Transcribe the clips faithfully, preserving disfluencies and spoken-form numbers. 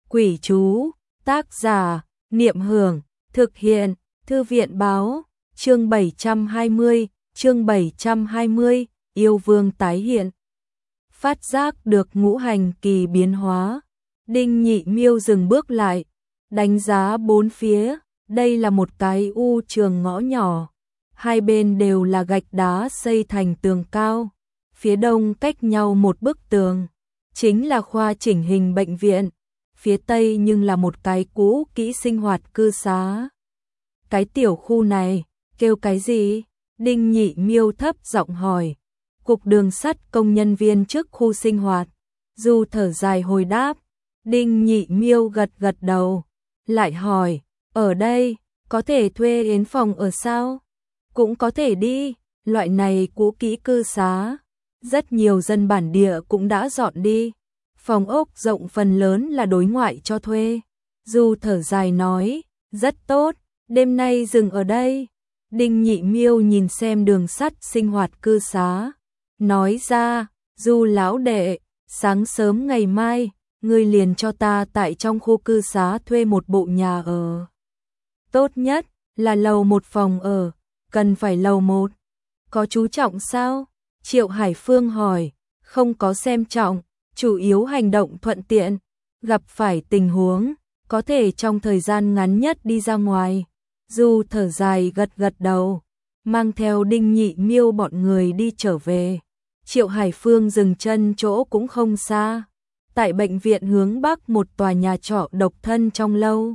Quỷ chú, tác giả, Niệm Hưởng, thực hiện, Thư viện báo, chương bảy trăm hai mươi, chương bảy trăm hai mươi, yêu vương tái hiện. Phát giác được ngũ hành kỳ biến hóa, Đinh Nhị Miêu dừng bước lại, đánh giá bốn phía, đây là một cái u trường ngõ nhỏ, hai bên đều là gạch đá xây thành tường cao, phía đông cách nhau một bức tường, chính là khoa chỉnh hình bệnh viện, phía tây nhưng là một cái cũ kỹ sinh hoạt cư xá. Cái tiểu khu này, kêu cái gì? Đinh Nhị Miêu thấp giọng hỏi. Cục đường sắt công nhân viên trước khu sinh hoạt. Du thở dài hồi đáp. Đinh Nhị Miêu gật gật đầu, lại hỏi, ở đây, có thể thuê yến phòng ở sao? Cũng có thể đi, loại này cũ kỹ cư xá. Rất nhiều dân bản địa cũng đã dọn đi. Phòng ốc rộng phần lớn là đối ngoại cho thuê. Du thở dài nói, rất tốt, đêm nay dừng ở đây. Đinh Nhị Miêu nhìn xem đường sắt sinh hoạt cư xá, nói ra, Du lão đệ, sáng sớm ngày mai, ngươi liền cho ta tại trong khu cư xá thuê một bộ nhà ở. Tốt nhất là lầu một phòng ở, cần phải lầu một. Có chú trọng sao? Triệu Hải Phương hỏi, không có xem trọng, chủ yếu hành động thuận tiện, gặp phải tình huống, có thể trong thời gian ngắn nhất đi ra ngoài. Du thở dài gật gật đầu, mang theo Đinh Nhị Miêu bọn người đi trở về. Triệu Hải Phương dừng chân chỗ cũng không xa, tại bệnh viện hướng bắc một tòa nhà trọ độc thân trong lâu.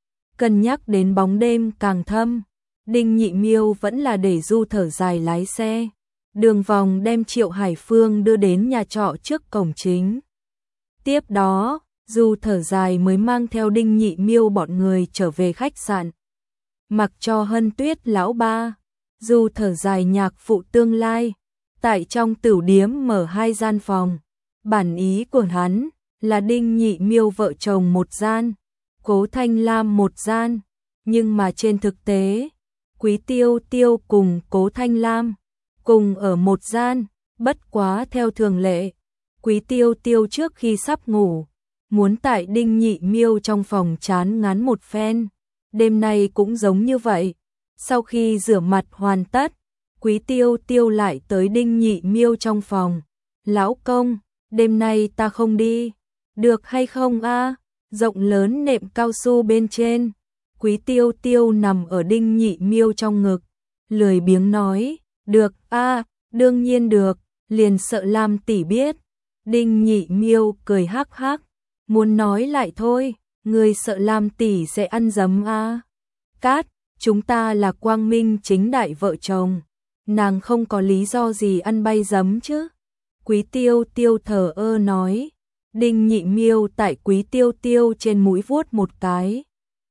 Cân nhắc đến bóng đêm càng thâm, Đinh Nhị Miêu vẫn là để Du thở dài lái xe. Đường vòng đem Triệu Hải Phương đưa đến nhà trọ trước cổng chính. Tiếp đó, Du thở dài mới mang theo Đinh Nhị Miêu bọn người trở về khách sạn. Mặc cho Hân Tuyết lão ba, Du thở dài nhạc phụ tương lai, tại trong tửu điếm mở hai gian phòng. Bản ý của hắn là Đinh Nhị Miêu vợ chồng một gian, Cố Thanh Lam một gian, nhưng mà trên thực tế, Quý Tiêu Tiêu cùng Cố Thanh Lam cùng ở một gian, bất quá theo thường lệ. Quý Tiêu Tiêu trước khi sắp ngủ, muốn tại Đinh Nhị Miêu trong phòng chán ngán một phen. Đêm nay cũng giống như vậy. Sau khi rửa mặt hoàn tất, Quý Tiêu Tiêu lại tới Đinh Nhị Miêu trong phòng. Lão công, đêm nay ta không đi, được hay không a? Rộng lớn nệm cao su bên trên. Quý Tiêu Tiêu nằm ở Đinh Nhị Miêu trong ngực, lười biếng nói, được a, đương nhiên được, liền sợ Lam tỷ biết. Đinh Nhị Miêu cười hắc hắc, muốn nói lại thôi, người sợ Lam tỷ sẽ ăn giấm a? Cát, chúng ta là quang minh chính đại vợ chồng, nàng không có lý do gì ăn bay giấm chứ? Quý Tiêu Tiêu thờ ơ nói. Đinh Nhị Miêu tại Quý Tiêu Tiêu trên mũi vuốt một cái,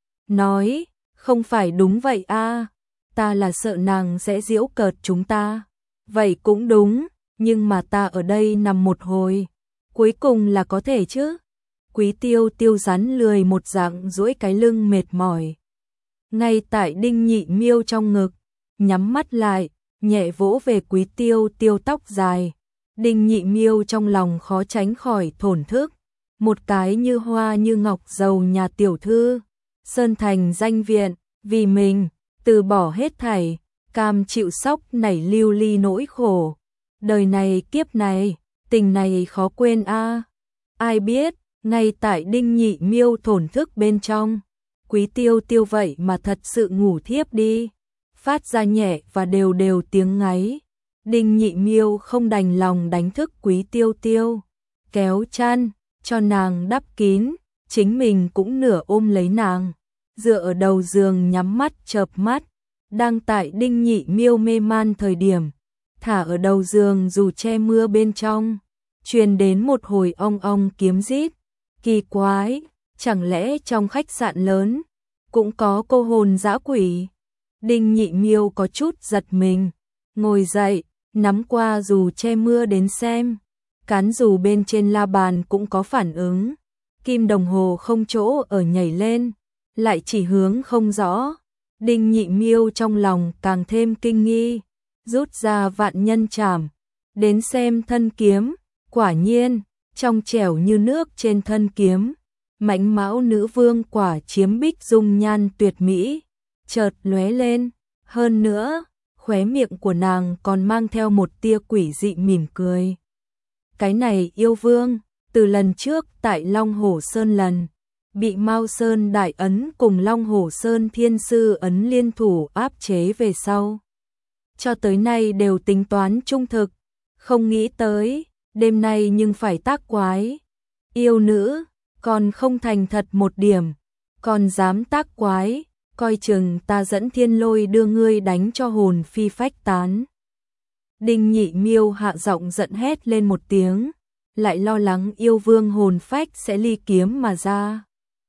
nói, không phải đúng vậy a, ta là sợ nàng sẽ giễu cợt chúng ta. Vậy cũng đúng, nhưng mà ta ở đây nằm một hồi, cuối cùng là có thể chứ? Quý Tiêu Tiêu rắn lười một dạng duỗi cái lưng mệt mỏi. Ngay tại Đinh Nhị Miêu trong ngực, nhắm mắt lại, nhẹ vỗ về Quý Tiêu Tiêu tóc dài. Đinh Nhị Miêu trong lòng khó tránh khỏi thổn thức, một cái như hoa như ngọc giàu nhà tiểu thư, sơn thành danh viện, vì mình, từ bỏ hết thảy, cam chịu sóc nảy lưu ly nỗi khổ. Đời này kiếp này, tình này khó quên a. Ai biết, ngay tại Đinh Nhị Miêu thổn thức bên trong, Quý Tiêu Tiêu vậy mà thật sự ngủ thiếp đi, phát ra nhẹ và đều đều tiếng ngáy. Đinh Nhị Miêu không đành lòng đánh thức Quý Tiêu Tiêu, kéo chăn, cho nàng đắp kín, chính mình cũng nửa ôm lấy nàng, dựa ở đầu giường nhắm mắt chợp mắt. Đang tại Đinh Nhị Miêu mê man thời điểm, thả ở đầu giường dù che mưa bên trong, truyền đến một hồi ong ong kiếm rít. Kỳ quái, chẳng lẽ trong khách sạn lớn cũng có cô hồn dã quỷ? Đinh Nhị Miêu có chút giật mình, ngồi dậy, nắm qua dù che mưa đến xem, cán dù bên trên la bàn cũng có phản ứng, kim đồng hồ không chỗ ở nhảy lên, lại chỉ hướng không rõ. Đinh Nhị Miêu trong lòng càng thêm kinh nghi, rút ra vạn nhân trảm, đến xem thân kiếm, quả nhiên, trong trẻo như nước trên thân kiếm, Mãnh mão nữ vương quả chiếm bích dung nhan tuyệt mỹ, chợt lóe lên, hơn nữa, khóe miệng của nàng còn mang theo một tia quỷ dị mỉm cười. Cái này yêu vương, từ lần trước tại Long Hổ Sơn lần, bị Mao Sơn Đại Ấn cùng Long Hổ Sơn Thiên Sư Ấn liên thủ áp chế về sau. Cho tới nay đều tính toán trung thực, không nghĩ tới, đêm nay nhưng phải tác quái. Yêu nữ, còn không thành thật một điểm, còn dám tác quái, coi chừng ta dẫn thiên lôi đưa ngươi đánh cho hồn phi phách tán. Đinh Nhị Miêu hạ giọng giận hét lên một tiếng, lại lo lắng yêu vương hồn phách sẽ ly kiếm mà ra.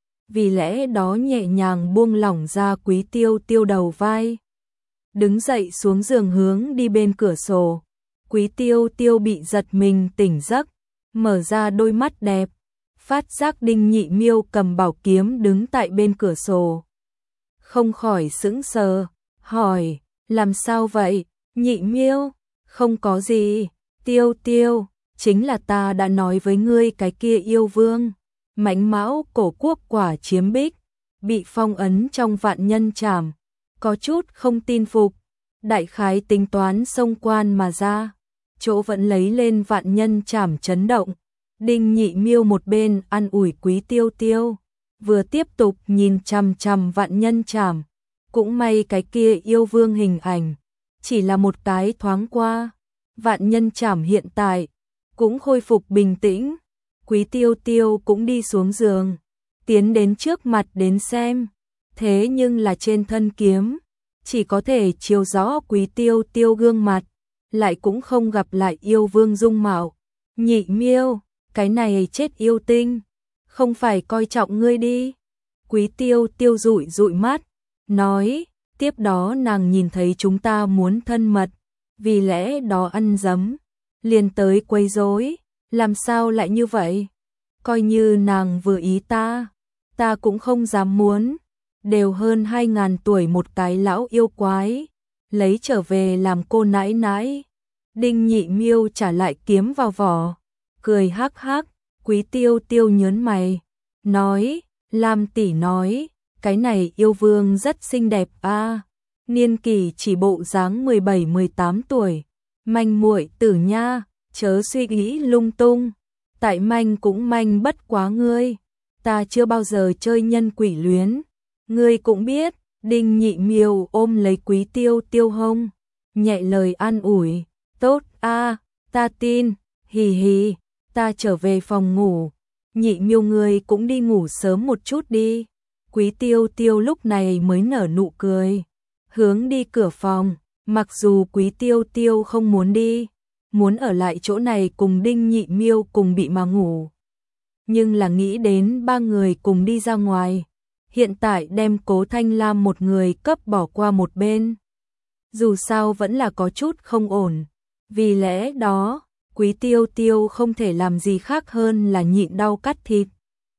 Vì lẽ đó nhẹ nhàng buông lỏng ra Quý Tiêu Tiêu đầu vai. Đứng dậy xuống giường hướng đi bên cửa sổ. Quý Tiêu Tiêu bị giật mình tỉnh giấc, mở ra đôi mắt đẹp, phát giác Đinh Nhị Miêu cầm bảo kiếm đứng tại bên cửa sổ. Không khỏi sững sờ, hỏi, làm sao vậy, Nhị Miêu? Không có gì, Tiêu Tiêu, chính là ta đã nói với ngươi cái kia yêu vương, mãnh mão cổ quốc quả chiếm bích, bị phong ấn trong vạn nhân trảm, có chút không tin phục, đại khái tính toán xông quan mà ra, chỗ vẫn lấy lên vạn nhân trảm chấn động. Đinh Nhị Miêu một bên an ủi Quý Tiêu Tiêu, vừa tiếp tục nhìn chằm chằm vạn nhân trảm, cũng may cái kia yêu vương hình ảnh, chỉ là một cái thoáng qua, vạn nhân trảm hiện tại cũng khôi phục bình tĩnh. Quý Tiêu Tiêu cũng đi xuống giường, tiến đến trước mặt đến xem, thế nhưng là trên thân kiếm, chỉ có thể chiếu rõ Quý Tiêu Tiêu gương mặt, lại cũng không gặp lại yêu vương dung mạo. Nhị Miêu, cái này chết yêu tinh, không phải coi trọng ngươi đi. Quý Tiêu Tiêu dụi dụi mắt, nói, tiếp đó nàng nhìn thấy chúng ta muốn thân mật, vì lẽ đó ăn dấm, liền tới quấy rối, làm sao lại như vậy? Coi như nàng vừa ý ta, ta cũng không dám muốn, đều hơn hai ngàn tuổi một cái lão yêu quái, lấy trở về làm cô nãi nãi. Đinh Nhị Miêu trả lại kiếm vào vỏ, cười hắc hắc. Quý Tiêu Tiêu nhớn mày, nói, Lam tỷ nói, cái này yêu vương rất xinh đẹp a, niên kỷ chỉ bộ dáng mười bảy mười tám tuổi, manh muội tử nha, chớ suy nghĩ lung tung, tại manh cũng manh bất quá ngươi, ta chưa bao giờ chơi nhân quỷ luyến, ngươi cũng biết. Đinh Nhị Miêu ôm lấy Quý Tiêu Tiêu hông, nhẹ lời an ủi, tốt a, ta tin, hì hì. Ta trở về phòng ngủ, Nhị Miêu ngươi cũng đi ngủ sớm một chút đi. Quý Tiêu Tiêu lúc này mới nở nụ cười, hướng đi cửa phòng, mặc dù Quý Tiêu Tiêu không muốn đi, muốn ở lại chỗ này cùng Đinh Nhị Miêu cùng bị mà ngủ. Nhưng là nghĩ đến ba người cùng đi ra ngoài, hiện tại đem Cố Thanh Lam một người cấp bỏ qua một bên. Dù sao vẫn là có chút không ổn, vì lẽ đó Quý Tiêu Tiêu không thể làm gì khác hơn là nhịn đau cắt thịt,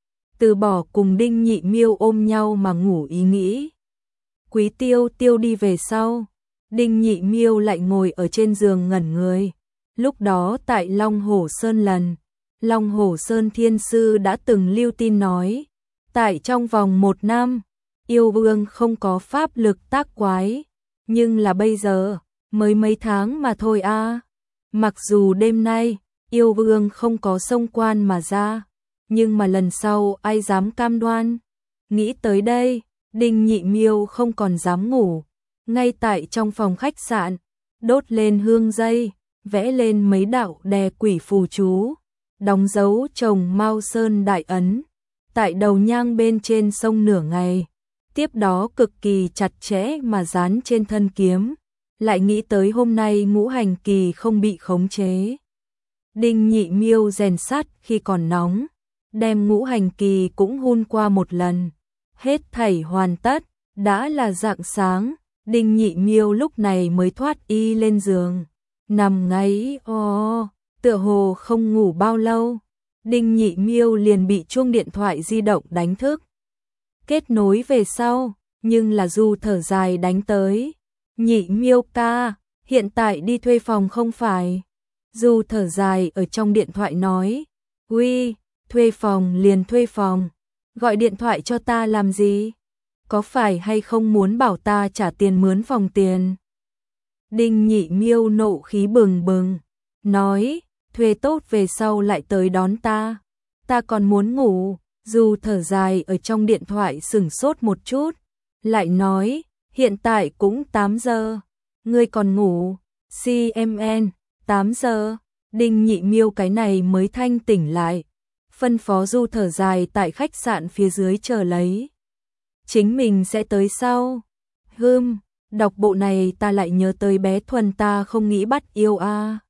từ bỏ cùng Đinh Nhị Miêu ôm nhau mà ngủ ý nghĩ. Quý Tiêu Tiêu đi về sau, Đinh Nhị Miêu lại ngồi ở trên giường ngẩn người. Lúc đó tại Long Hổ Sơn lần, Long Hổ Sơn Thiên Sư đã từng lưu tin nói, tại trong vòng một năm, yêu vương không có pháp lực tác quái, nhưng là bây giờ, mới mấy tháng mà thôi a. À. Mặc dù đêm nay, yêu vương không có xông quan mà ra, nhưng mà lần sau ai dám cam đoan. Nghĩ tới đây, Đinh Nhị Miêu không còn dám ngủ, ngay tại trong phòng khách sạn, đốt lên hương dây, vẽ lên mấy đạo đè quỷ phù chú, đóng dấu chồng Mao Sơn Đại Ấn, tại đầu nhang bên trên sông nửa ngày, tiếp đó cực kỳ chặt chẽ mà dán trên thân kiếm. Lại nghĩ tới hôm nay ngũ hành kỳ không bị khống chế. Đinh Nhị Miêu rèn sắt khi còn nóng, đem ngũ hành kỳ cũng hun qua một lần. Hết thảy hoàn tất, đã là rạng sáng, Đinh Nhị Miêu lúc này mới thoát y lên giường, nằm ngáy o, tựa hồ không ngủ bao lâu. Đinh Nhị Miêu liền bị chuông điện thoại di động đánh thức. Kết nối về sau, nhưng là Du thở dài đánh tới. Nhị Miêu ca, hiện tại đi thuê phòng không phải? Du thở dài ở trong điện thoại nói, uy, thuê phòng liền thuê phòng, Gọi điện thoại cho ta làm gì? Có phải hay không muốn bảo ta trả tiền mướn phòng tiền? Đinh Nhị Miêu nộ khí bừng bừng, nói, thuê tốt về sau lại tới đón ta. Ta còn muốn ngủ. Du thở dài ở trong điện thoại sửng sốt một chút, lại nói, hiện tại cũng tám giờ, ngươi còn ngủ? xê em en, tám giờ. Đinh Nhị Miêu cái này mới thanh tỉnh lại, phân phó Du thở dài tại khách sạn phía dưới chờ lấy. Chính mình sẽ tới sau. Hừm, đọc bộ này ta lại nhớ tới bé Thuần ta không nghĩ bắt yêu a. À.